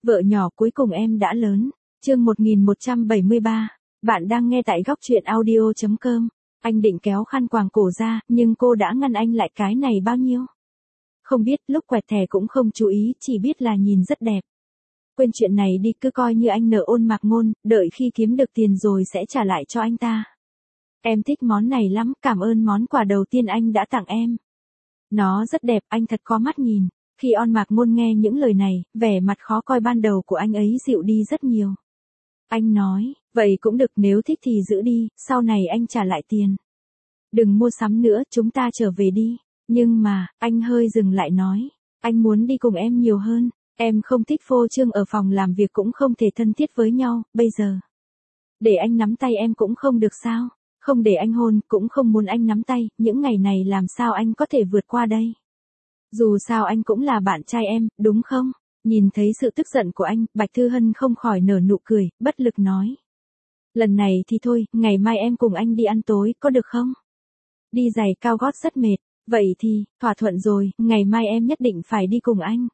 Vợ nhỏ cuối cùng em đã lớn. Chương 1173. Bạn đang nghe tại góc truyện audio.com. Anh định kéo khăn quàng cổ ra, nhưng cô đã ngăn anh lại. Cái này bao nhiêu? Không biết, lúc quẹt thẻ cũng không chú ý, chỉ biết là nhìn rất đẹp. Quên chuyện này đi, cứ coi như anh nợ ôn Mạc Ngôn, đợi khi kiếm được tiền rồi sẽ trả lại cho anh ta. Em thích món này lắm, cảm ơn món quà đầu tiên anh đã tặng em. Nó rất đẹp, anh thật có mắt nhìn. Khi ôn Mạc Ngôn nghe những lời này, vẻ mặt khó coi ban đầu của anh ấy dịu đi rất nhiều. Anh nói, vậy cũng được, nếu thích thì giữ đi, sau này anh trả lại tiền. Đừng mua sắm nữa, chúng ta trở về đi. Nhưng mà, anh hơi dừng lại nói, anh muốn đi cùng em nhiều hơn. Em không thích phô trương ở phòng làm việc, cũng không thể thân thiết với nhau, bây giờ. Để anh nắm tay em cũng không được sao? Không để anh hôn, cũng không muốn anh nắm tay, những ngày này làm sao anh có thể vượt qua đây? Dù sao anh cũng là bạn trai em, đúng không? Nhìn thấy sự tức giận của anh, Bạch Thư Hân không khỏi nở nụ cười, bất lực nói. Lần này thì thôi, ngày mai em cùng anh đi ăn tối, có được không? Đi giày cao gót rất mệt, vậy thì, thỏa thuận rồi, ngày mai em nhất định phải đi cùng anh.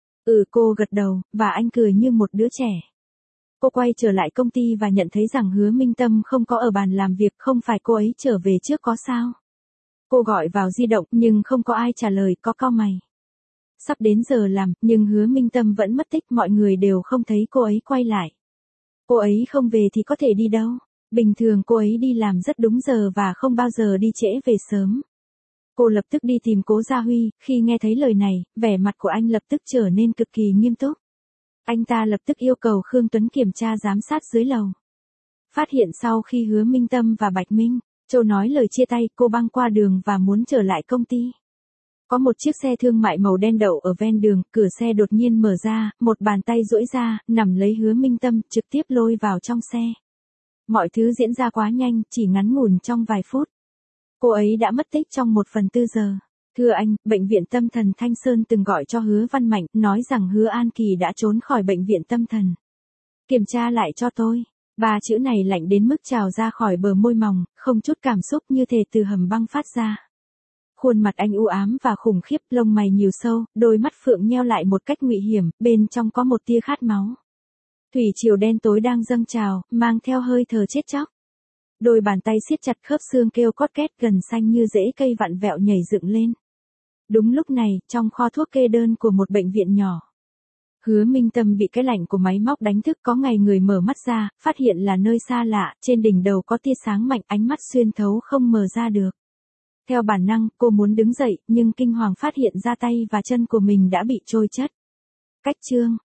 Cô gật đầu, và anh cười như một đứa trẻ. Cô quay trở lại công ty và nhận thấy rằng Hứa Minh Tâm không có ở bàn làm việc, không phải cô ấy trở về trước có sao? Cô gọi vào di động nhưng không có ai trả lời, có cau mày. Sắp đến giờ làm, nhưng Hứa Minh Tâm vẫn mất tích, mọi người đều không thấy cô ấy quay lại. Cô ấy không về thì có thể đi đâu? Bình thường cô ấy đi làm rất đúng giờ và không bao giờ đi trễ về sớm. Cô lập tức đi tìm Cố Gia Huy, khi nghe thấy lời này, vẻ mặt của anh lập tức trở nên cực kỳ nghiêm túc. Anh ta lập tức yêu cầu Khương Tuấn kiểm tra giám sát dưới lầu. Phát hiện sau khi Hứa Minh Tâm và Bạch Minh Châu nói lời chia tay, cô băng qua đường và muốn trở lại công ty. Có một chiếc xe thương mại màu đen đậu ở ven đường, cửa xe đột nhiên mở ra, một bàn tay duỗi ra, nắm lấy Hứa Minh Tâm, trực tiếp lôi vào trong xe. Mọi thứ diễn ra quá nhanh, chỉ ngắn ngủn trong vài phút. Cô ấy đã mất tích trong 1/4 giờ. Thưa anh, bệnh viện tâm thần Thanh Sơn từng gọi cho Hứa Văn Mạnh, nói rằng Hứa An Kỳ đã trốn khỏi bệnh viện tâm thần. Kiểm tra lại cho tôi. 3 chữ này lạnh đến mức trào ra khỏi bờ môi mỏng, không chút cảm xúc, như thể từ hầm băng phát ra. Khuôn mặt anh u ám và khủng khiếp, lông mày nhíu sâu, đôi mắt phượng nheo lại một cách nguy hiểm, bên trong có một tia khát máu. Thủy triều đen tối đang dâng trào, mang theo hơi thở chết chóc. Đôi bàn tay siết chặt khớp xương kêu cót két, gần xanh như rễ cây vặn vẹo nhảy dựng lên. Đúng lúc này, trong kho thuốc kê đơn của một bệnh viện nhỏ, Hứa Minh Tâm bị cái lạnh của máy móc đánh thức. Có ngày người mở mắt ra, phát hiện là nơi xa lạ, trên đỉnh đầu có tia sáng mạnh, ánh mắt xuyên thấu không mở ra được. Theo bản năng, cô muốn đứng dậy, nhưng kinh hoàng phát hiện ra tay và chân của mình đã bị trôi chất. Cách chương